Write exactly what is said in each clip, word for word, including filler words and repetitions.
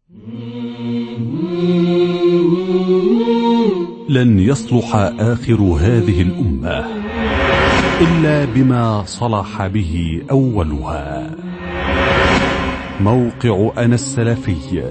لن يصلح آخر هذه الأمة إلا بما صلح به أولها. موقع أنا السلفي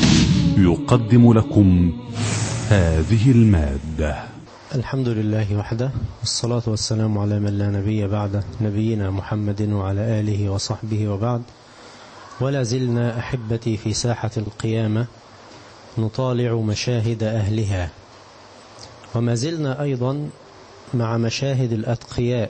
يقدم لكم هذه المادة. الحمد لله وحده، والصلاة والسلام على من لا نبي بعده، نبينا محمد وعلى آله وصحبه وبعد. ولا زلنا أحبتي في ساحة القيامة نطالع مشاهد أهلها، وما زلنا أيضا مع مشاهد الأتقياء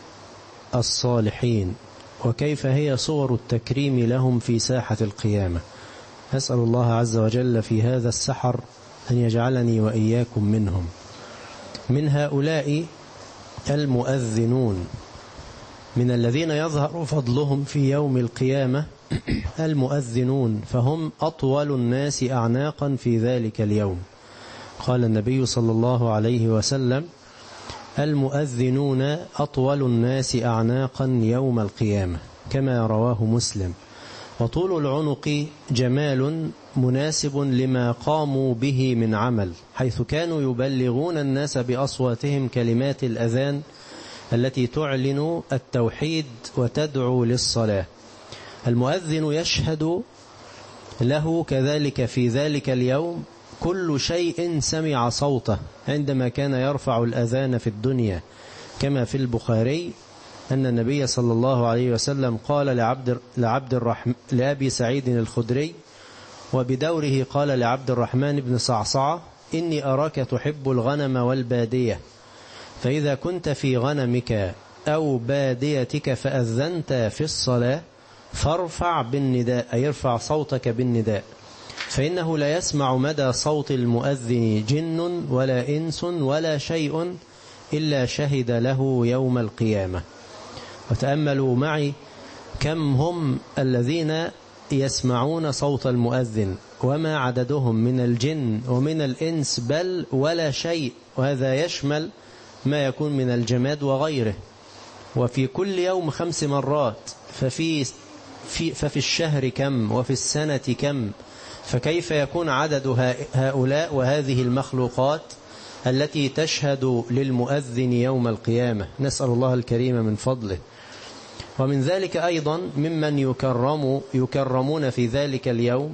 الصالحين وكيف هي صور التكريم لهم في ساحة القيامة. أسأل الله عز وجل في هذا السحر أن يجعلني وإياكم منهم. من هؤلاء المؤذنون، من الذين يظهر فضلهم في يوم القيامة المؤذنون، فهم أطول الناس أعناقا في ذلك اليوم. قال النبي صلى الله عليه وسلم: المؤذنون أطول الناس أعناقا يوم القيامة، كما رواه مسلم. وطول العنق جمال مناسب لما قاموا به من عمل، حيث كانوا يبلغون الناس بأصواتهم كلمات الأذان التي تعلن التوحيد وتدعو للصلاة. المؤذن يشهد له كذلك في ذلك اليوم كل شيء سمع صوته عندما كان يرفع الأذان في الدنيا، كما في البخاري أن النبي صلى الله عليه وسلم قال لعبد, لعبد الرحمن لأبي سعيد الخدري، وبدوره قال لعبد الرحمن بن صعصعة: إني أراك تحب الغنم والبادية، فإذا كنت في غنمك أو باديتك فأذنت في الصلاة فارفع بالنداء، أي ارفع صوتك بالنداء، فإنه لا يسمع مدى صوت المؤذن جن ولا إنس ولا شيء إلا شهد له يوم القيامة. وتأملوا معي كم هم الذين يسمعون صوت المؤذن، وما عددهم من الجن ومن الإنس بل ولا شيء، وهذا يشمل ما يكون من الجماد وغيره. وفي كل يوم خمس مرات، ففي, في ففي الشهر كم، وفي السنة كم، فكيف يكون عدد هؤلاء وهذه المخلوقات التي تشهد للمؤذن يوم القيامة؟ نسأل الله الكريم من فضله. ومن ذلك أيضا ممن يكرم يكرمون في ذلك اليوم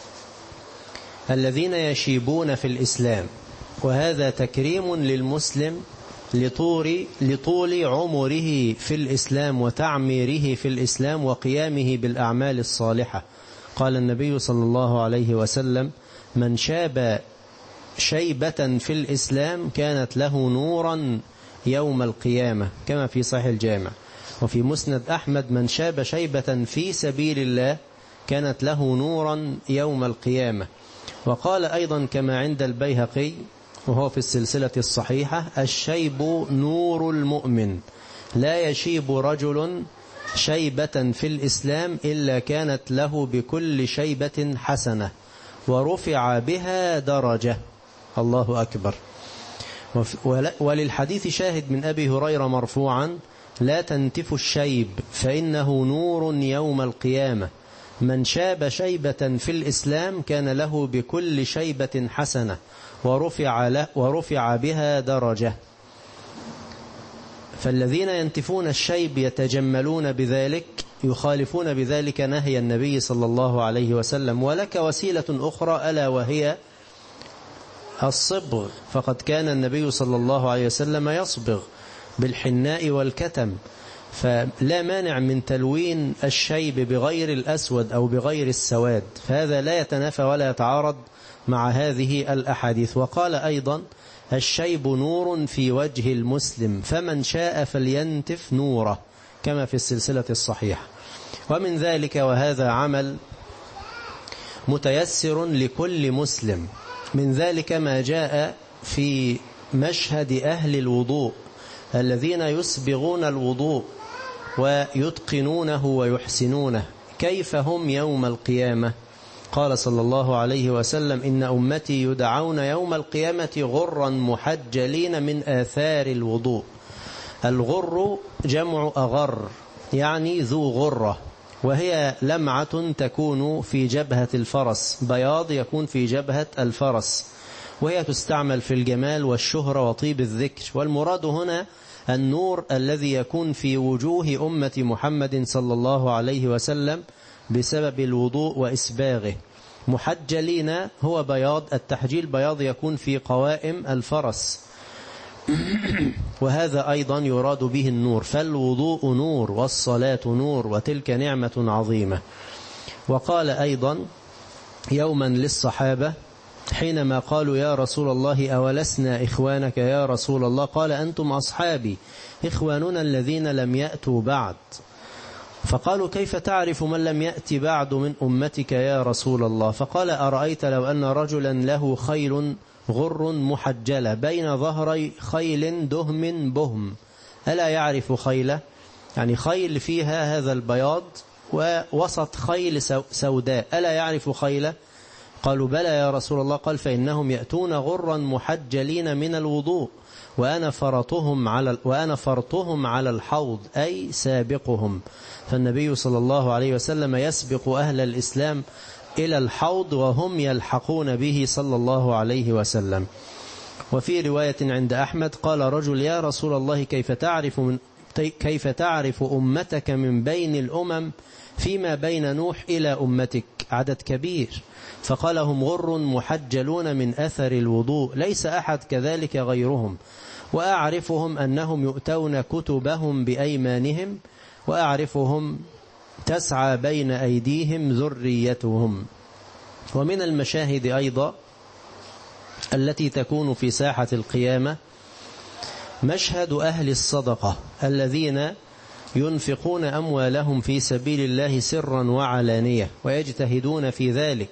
الذين يشيبون في الإسلام، وهذا تكريم للمسلم لطول, لطول عمره في الإسلام وتعميره في الإسلام وقيامه بالأعمال الصالحة. قال النبي صلى الله عليه وسلم: من شاب شيبة في الإسلام كانت له نورا يوم القيامة، كما في صحيح الجامع. وفي مسند أحمد: من شاب شيبة في سبيل الله كانت له نورا يوم القيامة. وقال أيضا كما عند البيهقي وهو في السلسلة الصحيحة: الشيب نور المؤمن، لا يشيب رجل شيبة في الإسلام إلا كانت له بكل شيبة حسنة ورفع بها درجة. الله أكبر. وللحديث شاهد من أبي هريرة مرفوعا: لا تنتف الشيب فإنه نور يوم القيامة، من شاب شيبة في الإسلام كان له بكل شيبة حسنة ورفع, له ورفع بها درجة. فالذين ينتفون الشيب يتجملون بذلك، يخالفون بذلك نهي النبي صلى الله عليه وسلم. ولك وسيلة أخرى ألا وهي الصبغ، فقد كان النبي صلى الله عليه وسلم يصبغ بالحناء والكتم، فلا مانع من تلوين الشيب بغير الأسود أو بغير السواد، فهذا لا يتنافى ولا يتعارض مع هذه الأحاديث. وقال أيضا: الشيب نور في وجه المسلم، فمن شاء فلينتف نوره، كما في السلسلة الصحيحة. ومن ذلك، وهذا عمل متيسر لكل مسلم، من ذلك ما جاء في مشهد أهل الوضوء الذين يسبغون الوضوء ويتقنونه ويحسنونه، كيف هم يوم القيامة. قال صلى الله عليه وسلم: إن أمتي يدعون يوم القيامة غرا محجلين من آثار الوضوء. الغر جمع أغر، يعني ذو غرة، وهي لمعة تكون في جبهة الفرس، بياض يكون في جبهة الفرس، وهي تستعمل في الجمال والشهرة وطيب الذكر. والمراد هنا النور الذي يكون في وجوه أمة محمد صلى الله عليه وسلم بسبب الوضوء وإسباغه. محجلين هو بياض، التحجيل بياض يكون في قوائم الفرس، وهذا أيضا يراد به النور. فالوضوء نور والصلاة نور، وتلك نعمة عظيمة. وقال أيضا يوما للصحابة حينما قالوا يا رسول الله أولسنا إخوانك يا رسول الله؟ قال أنتم أصحابي إخواننا الذين لم يأتوا بعد. فقالوا كيف تعرف من لم يأتي بعد من أمتك يا رسول الله؟ فقال أرأيت لو أن رجلا له خيل غر محجلة بين ظهري خيل دهم بهم، ألا يعرف خيله؟ يعني خيل فيها هذا البياض ووسط خيل سوداء، ألا يعرف خيله؟ قالوا بلى يا رسول الله. قال فإنهم يأتون غرا محجلين من الوضوء وأنا فرطهم على وأنا فرطهم على الحوض، أي سابقهم. فالنبي صلى الله عليه وسلم يسبق أهل الإسلام إلى الحوض وهم يلحقون به صلى الله عليه وسلم. وفي رواية عند أحمد قال رجل يا رسول الله كيف تعرف من كيف تعرف أمتك من بين الأمم فيما بين نوح إلى أمتك؟ عدد كبير. فقال هم غر محجلون من أثر الوضوء، ليس أحد كذلك غيرهم، وأعرفهم أنهم يؤتون كتبهم بأيمانهم، وأعرفهم تسعى بين أيديهم ذريتهم. ومن المشاهد أيضا التي تكون في ساحة القيامة مشهد أهل الصدقة الذين ينفقون أموالهم في سبيل الله سرا وعلانية ويجتهدون في ذلك.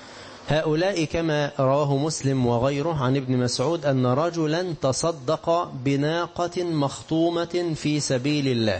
هؤلاء كما رواه مسلم وغيره عن ابن مسعود أن رجلا تصدق بناقة مخطومة في سبيل الله،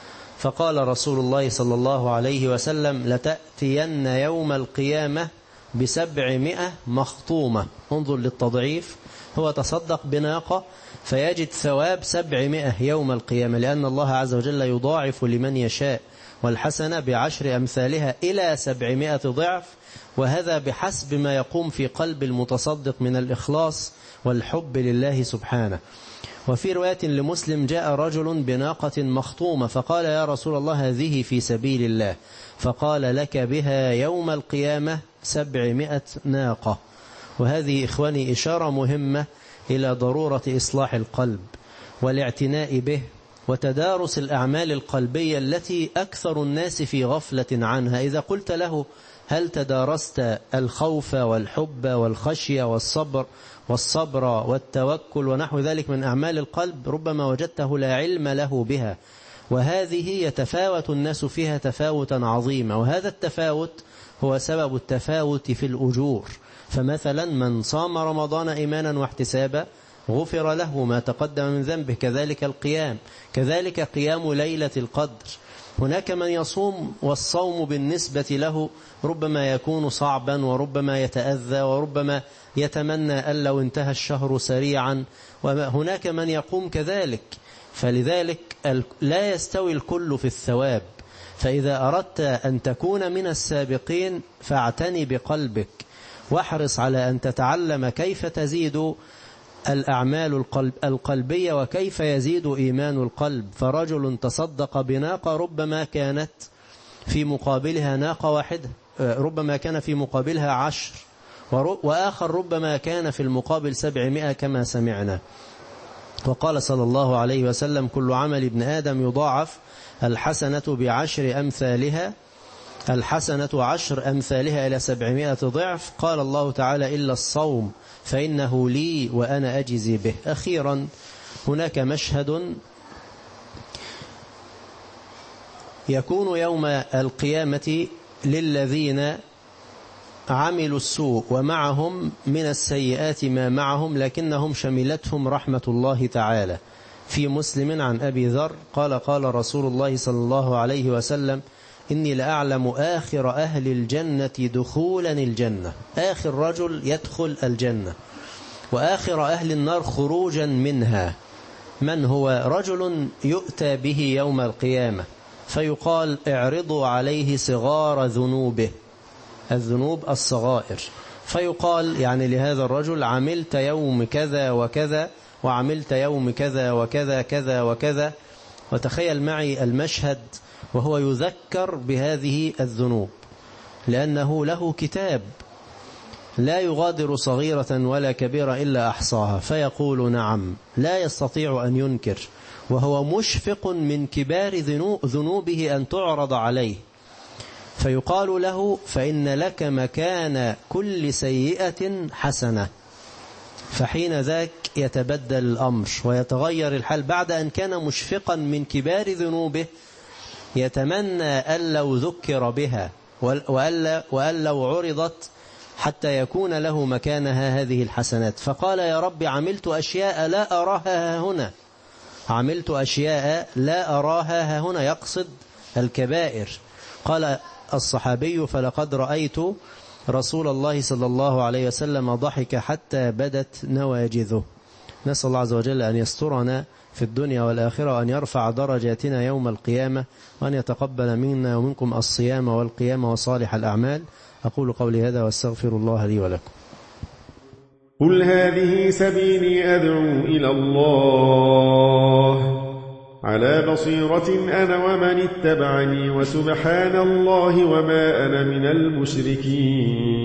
فقال رسول الله صلى الله عليه وسلم لتأتين يوم القيامة بسبعمائة مخطومة. انظر للتضعيف، هو تصدق بناقة فيجد ثواب سبعمائة يوم القيامة، لأن الله عز وجل يضاعف لمن يشاء، والحسنة بعشر أمثالها إلى سبعمائة ضعف، وهذا بحسب ما يقوم في قلب المتصدق من الإخلاص والحب لله سبحانه. وفي رواية لمسلم جاء رجل بناقة مخطومة فقال يا رسول الله هذه في سبيل الله، فقال لك بها يوم القيامة سبعمائة ناقة. وهذه إخواني إشارة مهمة إلى ضرورة إصلاح القلب والاعتناء به وتدارس الأعمال القلبية التي أكثر الناس في غفلة عنها. إذا قلت له هل تدارست الخوف والحب والخشية والصبر والصبر والتوكل ونحو ذلك من أعمال القلب، ربما وجدته لا علم له بها، وهذه يتفاوت الناس فيها تفاوتا عظيما، وهذا التفاوت هو سبب التفاوت في الأجور. فمثلا من صام رمضان إيمانا واحتسابا غفر له ما تقدم من ذنبه، كذلك القيام، كذلك قيام ليلة القدر. هناك من يصوم والصوم بالنسبة له ربما يكون صعبا وربما يتأذى وربما يتمنى أن لو انتهى الشهر سريعا، وهناك من يقوم كذلك. فلذلك لا يستوي الكل في الثواب. فإذا أردت أن تكون من السابقين فاعتني بقلبك واحرص على أن تتعلم كيف تزيد الأعمال القلب القلبية وكيف يزيد إيمان القلب. فرجل تصدق بناقة ربما كانت في مقابلها ناقة واحدة، ربما كان في مقابلها عشر، وآخر ربما كان في المقابل سبعمائة كما سمعنا. وقال صلى الله عليه وسلم كل عمل ابن آدم يضاعف الحسنة بعشر أمثالها، الحسنة عشر أمثالها إلى سبعمائة ضعف. قال الله تعالى إلا الصوم فإنه لي وأنا أجزي به. أخيرا هناك مشهد يكون يوم القيامة للذين عملوا السوء ومعهم من السيئات ما معهم لكنهم شملتهم رحمة الله تعالى. في مسلم عن أبي ذر قال قال رسول الله صلى الله عليه وسلم إني لأعلم آخر أهل الجنة دخولا الجنة، آخر رجل يدخل الجنة، وآخر أهل النار خروجا منها. من هو؟ رجل يؤتى به يوم القيامة فيقال اعرضوا عليه صغار ذنوبه، الذنوب الصغائر، فيقال يعني لهذا الرجل عملت يوم كذا وكذا وعملت يوم كذا وكذا كذا وكذا. وتخيل معي المشهد وهو يذكر بهذه الذنوب، لأنه له كتاب لا يغادر صغيرة ولا كبيرة إلا أحصاها، فيقول نعم، لا يستطيع أن ينكر، وهو مشفق من كبار ذنوبه أن تعرض عليه. فيقال له فإن لك مكان كل سيئة حسنة. فحين ذاك يتبدل الأمر ويتغير الحال، بعد أن كان مشفقا من كبار ذنوبه يتمنى أن لو ذكر بها وأن لو عرضت حتى يكون له مكانها هذه الحسنات. فقال يا رب عملت أشياء لا أراها هنا، عملت أشياء لا أراها هنا، يقصد الكبائر. قال الصحابي فلقد رأيت رسول الله صلى الله عليه وسلم ضحك حتى بدت نواجذه. نسأل الله عز وجل أن يسترنا في الدنيا والآخرة، وأن يرفع درجاتنا يوم القيامة، وأن يتقبل منا ومنكم الصيام والقيام وصالح الأعمال. أقول قولي هذا واستغفر الله لي ولكم. قل هذه سبيلي أدعو إلى الله على بصيرة أنا ومن اتبعني، وسبحان الله وما أنا من المشركين.